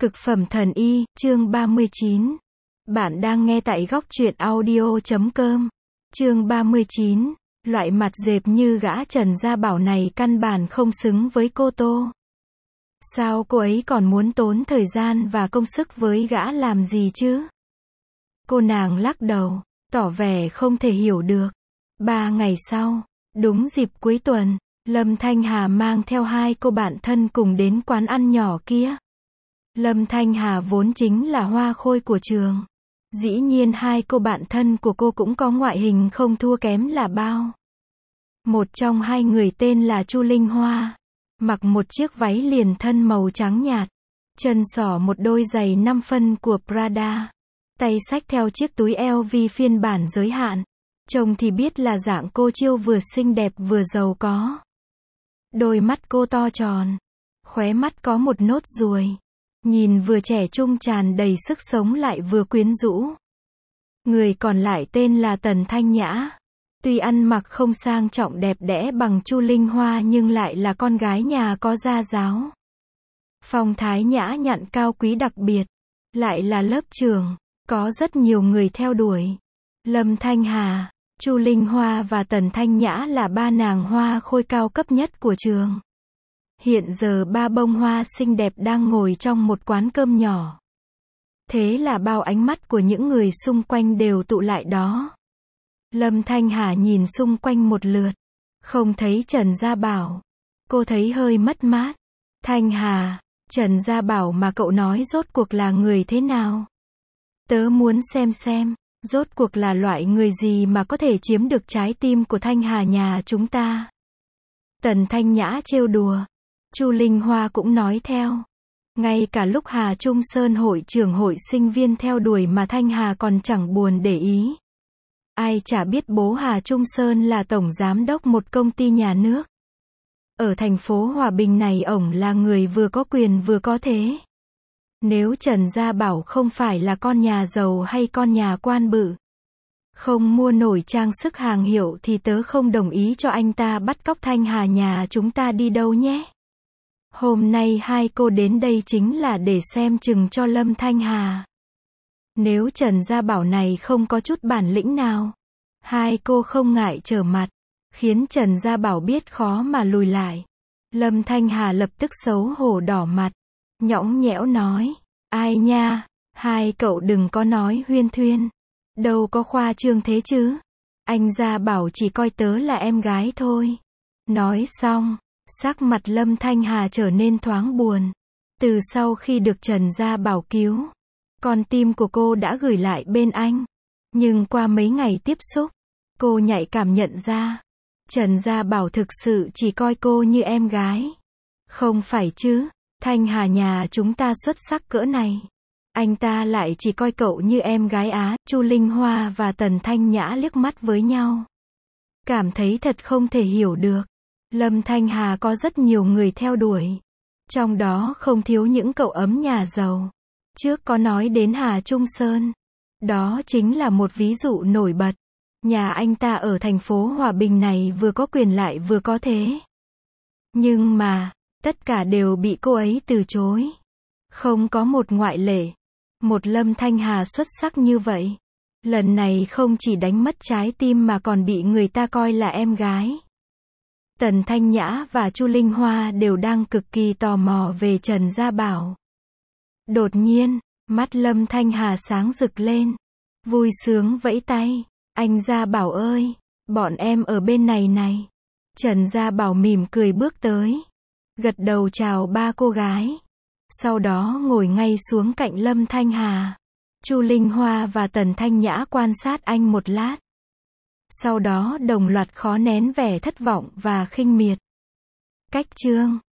Cực phẩm thần y, chương 39. Bạn đang nghe tại góc truyện audio.com. Chương 39. Loại mặt dẹp như gã Trần Gia Bảo này căn bản không xứng với cô Tô. Sao cô ấy còn muốn tốn thời gian và công sức với gã làm gì chứ? Cô nàng lắc đầu, tỏ vẻ không thể hiểu được. 3 ngày sau, đúng dịp cuối tuần, Lâm Thanh Hà mang theo 2 cô bạn thân cùng đến quán ăn nhỏ kia. Lâm Thanh Hà vốn chính là hoa khôi của trường. Dĩ nhiên 2 cô bạn thân của cô cũng có ngoại hình không thua kém là bao. Một trong 2 người tên là Chu Linh Hoa, mặc một chiếc váy liền thân màu trắng nhạt, chân xỏ một đôi giày 5 phân của Prada, tay xách theo chiếc túi LV phiên bản giới hạn. Trông thì biết là dạng cô chiêu vừa xinh đẹp vừa giàu có. Đôi mắt cô to tròn, khóe mắt có một nốt ruồi, nhìn vừa trẻ trung tràn đầy sức sống lại vừa quyến rũ. Người còn lại tên là Tần Thanh Nhã. Tuy ăn mặc không sang trọng đẹp đẽ bằng Chu Linh Hoa nhưng lại là con gái nhà có gia giáo. Phong thái nhã nhặn cao quý đặc biệt, lại là lớp trưởng, có rất nhiều người theo đuổi. Lâm Thanh Hà, Chu Linh Hoa và Tần Thanh Nhã là 3 nàng hoa khôi cao cấp nhất của trường. Hiện giờ 3 bông hoa xinh đẹp đang ngồi trong một quán cơm nhỏ. Thế là bao ánh mắt của những người xung quanh đều tụ lại đó. Lâm Thanh Hà nhìn xung quanh một lượt, không thấy Trần Gia Bảo. Cô thấy hơi mất mát. Thanh Hà, Trần Gia Bảo mà cậu nói rốt cuộc là người thế nào? Tớ muốn xem, rốt cuộc là loại người gì mà có thể chiếm được trái tim của Thanh Hà nhà chúng ta. Tần Thanh Nhã trêu đùa. Chu Linh Hoa cũng nói theo. Ngay cả lúc Hà Trung Sơn hội trưởng hội sinh viên theo đuổi mà Thanh Hà còn chẳng buồn để ý. Ai chả biết bố Hà Trung Sơn là tổng giám đốc một công ty nhà nước. Ở thành phố Hòa Bình này ổng là người vừa có quyền vừa có thế. Nếu Trần Gia Bảo không phải là con nhà giàu hay con nhà quan bự, không mua nổi trang sức hàng hiệu thì tớ không đồng ý cho anh ta bắt cóc Thanh Hà nhà chúng ta đi đâu nhé. Hôm nay 2 cô đến đây chính là để xem chừng cho Lâm Thanh Hà. Nếu Trần Gia Bảo này không có chút bản lĩnh nào, 2 cô không ngại trở mặt, khiến Trần Gia Bảo biết khó mà lùi lại. Lâm Thanh Hà lập tức xấu hổ đỏ mặt, nhõng nhẽo nói, ai nha, 2 cậu đừng có nói huyên thuyên, đâu có khoa trương thế chứ, anh Gia Bảo chỉ coi tớ là em gái thôi. Nói xong, sắc mặt Lâm Thanh Hà trở nên thoáng buồn. Từ sau khi được Trần Gia Bảo cứu, con tim của cô đã gửi lại bên anh. Nhưng qua mấy ngày tiếp xúc, cô nhạy cảm nhận ra, Trần Gia Bảo thực sự chỉ coi cô như em gái. Không phải chứ, Thanh Hà nhà chúng ta xuất sắc cỡ này, anh ta lại chỉ coi cậu như em gái á. Chu Linh Hoa và Tần Thanh Nhã liếc mắt với nhau, cảm thấy thật không thể hiểu được. Lâm Thanh Hà có rất nhiều người theo đuổi, trong đó không thiếu những cậu ấm nhà giàu. Trước có nói đến Hà Trung Sơn, đó chính là một ví dụ nổi bật. Nhà anh ta ở thành phố Hòa Bình này vừa có quyền lại vừa có thế. Nhưng mà, tất cả đều bị cô ấy từ chối. Không có một ngoại lệ. Một Lâm Thanh Hà xuất sắc như vậy, lần này không chỉ đánh mất trái tim mà còn bị người ta coi là em gái. Tần Thanh Nhã và Chu Linh Hoa đều đang cực kỳ tò mò về Trần Gia Bảo. Đột nhiên, mắt Lâm Thanh Hà sáng rực lên, vui sướng vẫy tay, anh Gia Bảo ơi, bọn em ở bên này này. Trần Gia Bảo mỉm cười bước tới, gật đầu chào 3 cô gái, sau đó ngồi ngay xuống cạnh Lâm Thanh Hà. Chu Linh Hoa và Tần Thanh Nhã quan sát anh một lát, sau đó đồng loạt khó nén vẻ thất vọng và khinh miệt. Cách chương